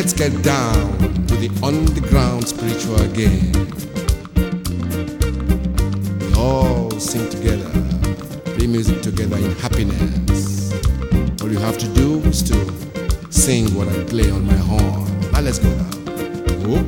Let's get down to the underground spiritual game. We all sing together, play music together in happiness. All you have to do is to sing what I play on my horn. Now let's go now. Whoop.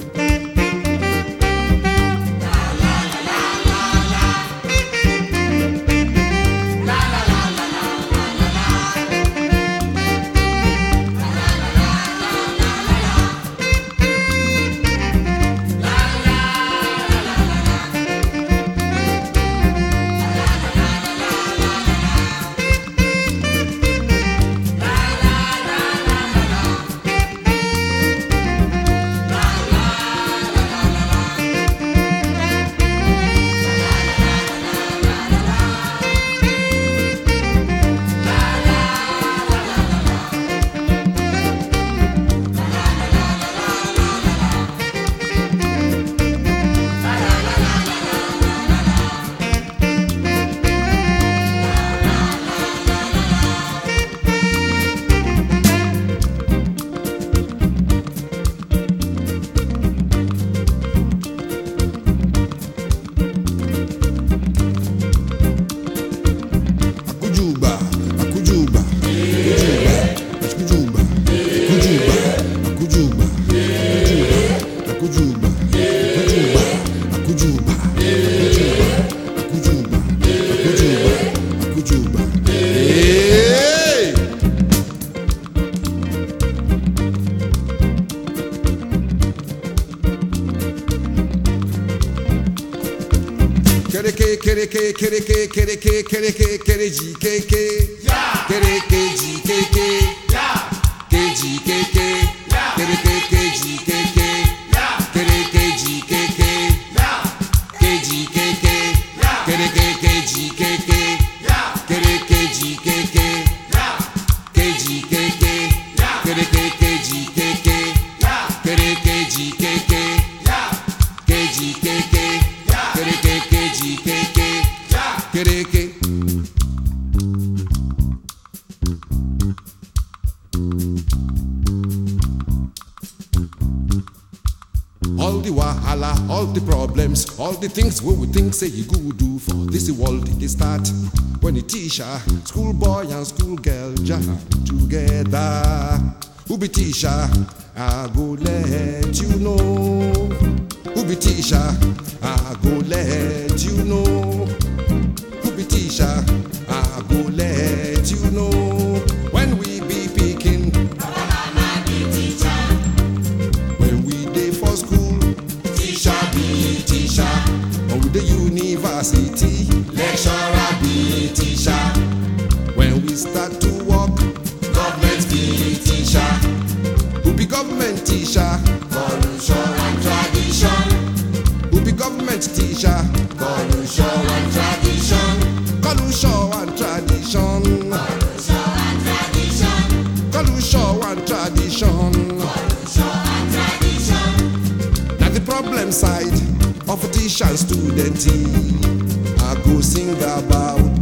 All the wahala, all the problems, all the things we would think say you go do for this world they start when the teacher, schoolboy and schoolgirl jam together. Who be teacher? I go let you know. Who be teacher? I go let you know. Who be teacher? I go let you know. When we be picking, Mama be teacher. when we dey for school, Teacher be teacher. when we dey university, Lecturer be teacher. when we start to work, Government be teacher. who be government teacher? Culture and tradition. Who be government teacher? Culture and tradition. Culture and tradition. Culture and tradition. Culture and tradition. Culture and tradition. Now the problem side of teacher and student I go sing about.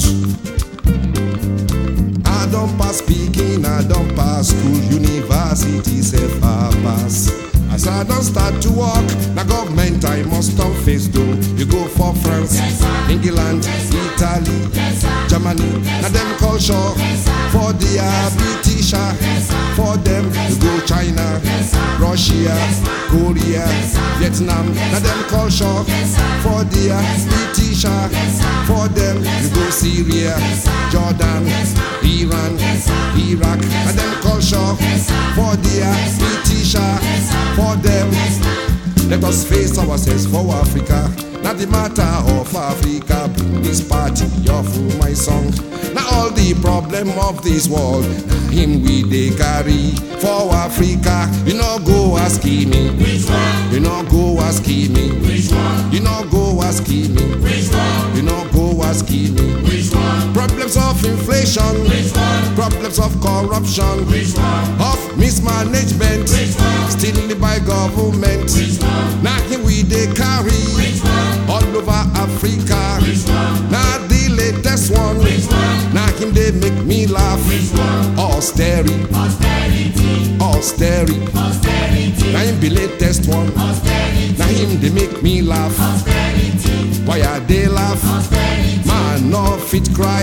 I don't pass speaking, I don't pass school, university self I pass. As I don't start to work, na government I must don't face though. You go for France, Yes, sir. England, Yes, sir. Italy, Yes, sir. Germany, Yes, na sir. them culture. Yes, sir. For the be teacher, Yes, sir. for them Yes, you go sir. China, Yes, sir. Russia, Yes, sir. Korea, Yes, sir. Vietnam, Yes, na sir. them culture. Yes, sir. For the Yes, be sir. teacher, Yes, sir. for them Yes, you go sir. Syria, Yes, sir. Jordan, Yes, sir. Iran, Yes, sir. Iraq, Yes, na them sir. culture. Yes, sir. For the Yes, be sir. teacher, Yes, sir. for them. Yes, sir. Let us face ourselves for Africa. Not the matter of Africa. Bring this party off for my song. Now all the problem of this world, now him we they carry for Africa. You know go ask me. Which one? You know go ask me. Which one? You know go ask me. Which one? You know go ask me. Which one? Problems of inflation. Which one? Problems of corruption. Which one? Of mismanagement. Which one? Stealing by government. Which one? Now here we they carry Which one? all over Africa. Which one? Now the latest one. Which one? Now him they make me laugh. Which one? Austerity, Austerity. austerity. Now him be latest one. Now him they make me laugh. Why are they laugh? Man no fit cry.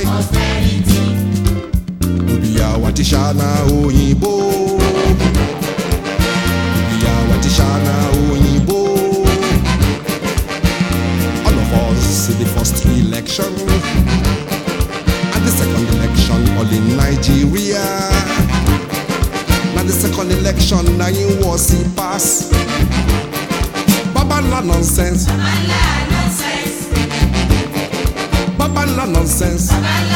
Ubiya watishana oyinbo. Ubiya watishana oyinbo. All of us in the first election and the second election all in Nigeria. Now the second election now in was he pass. Babala nonsense. Babala nonsense.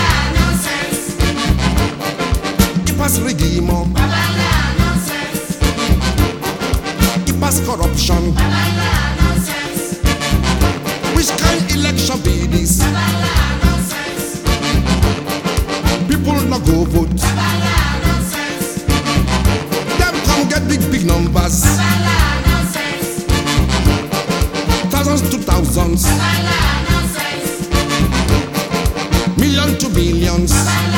He pass regimo. He pass corruption. Which kind election be this? People not go vote. Them come get big numbers. Thousands to thousands. Millions to billions.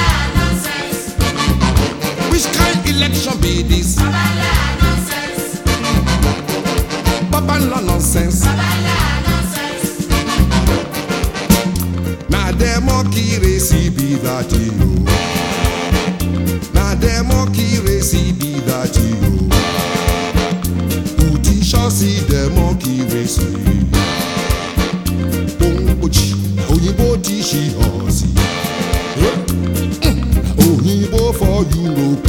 Which kind election be this? Babala nonsense. Na democracy be that you. Na democracy be that you. Who teach us democracy? Oyinbo teach us. Oyinbo for Europe.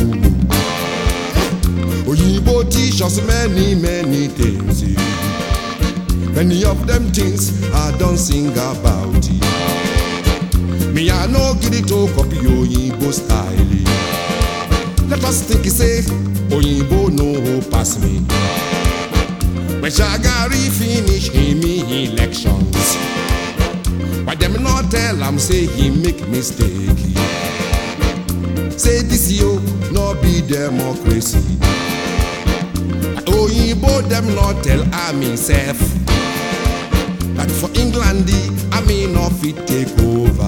Oyinbo teach us many things. Many of them things I don't sing about it. Me I no get it to copy Oyinbo style. Let us think say Oyinbo no pass me. When Shagari finish him elections, why them not tell him say he make mistake? Say this yo no be democracy. Oyinbo them not tell am himself that for England the army no fit take over.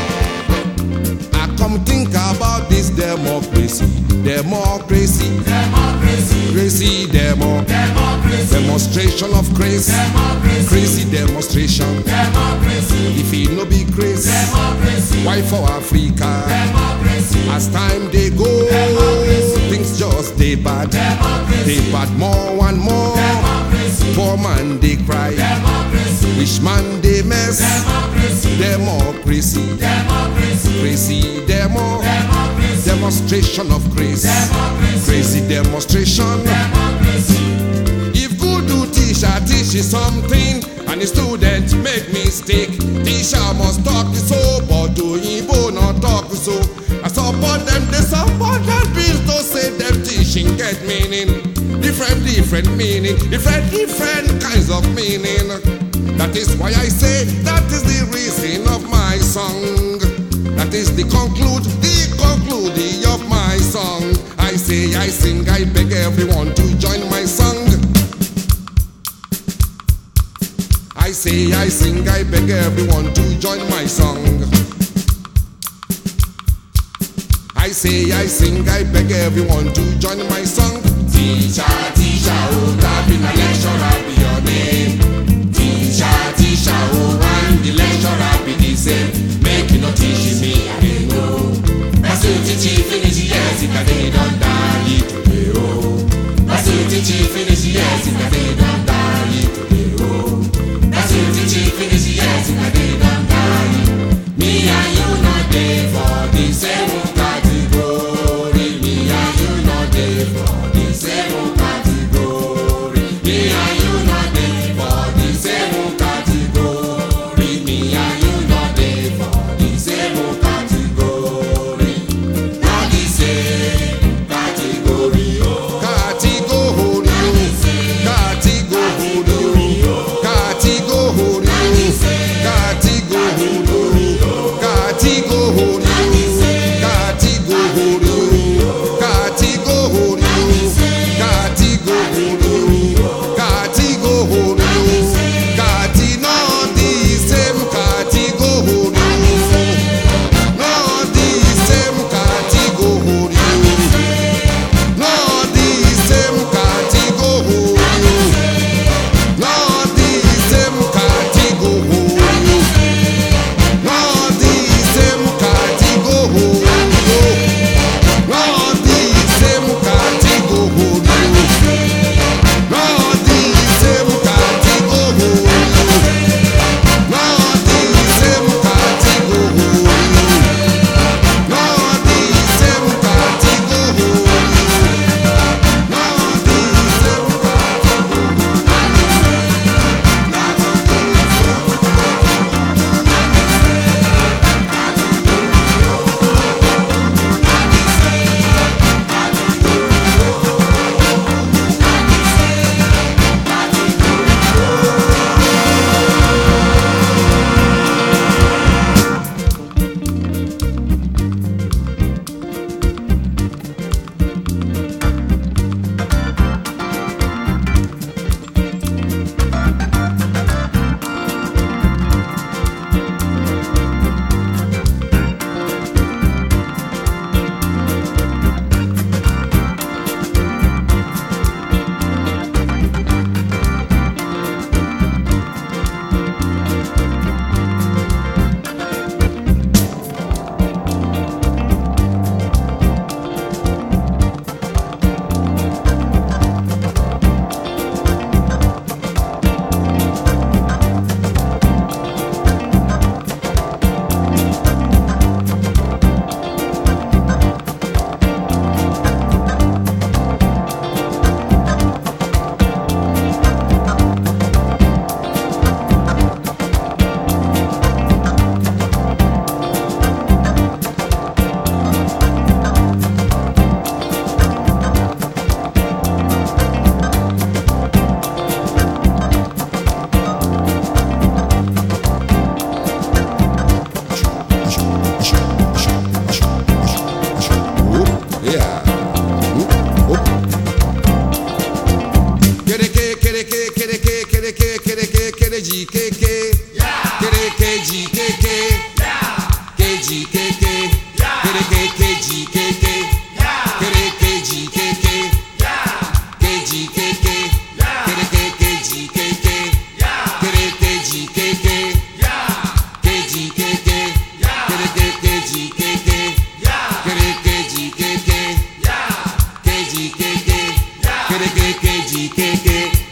I come think about this democracy. Democracy. Crazy demonstration of grace. Crazy demonstration. If it no be crazy, why for Africa? As time they go, things just they bad. They bad more and more. Poor man they cry. Rich man they mess. Democracy. Crazy demonstration of grace. Crazy demonstration. If good do teacher teach you something and the student make mistake, teacher must talk so, but Oyinbo not talk so. I support them, they support that bill to say them teaching get meaning. Different meaning, different kinds of meaning. That is why I say that is the reason of my song. That is the conclude of my song. I say, I sing, I beg everyone to join my song. I say, I sing, I beg everyone to join my song. I say, I sing, I beg everyone to join my song. Teacher, oh, that be my lecturer, be your name. Teacher, oh, and the lecturer be the same. Make you not teach me, I don't know. That's what teach finish, yes, if I don't die today, oh. That's what teach finish, yes, if I don't die today, oh. That's what teach finish, yes, if I don't die. Me and you not there for the same category. Me and you not there for the same category. Me and you not there for the same category. Me and you not there for the same category. Not the same. ejikeke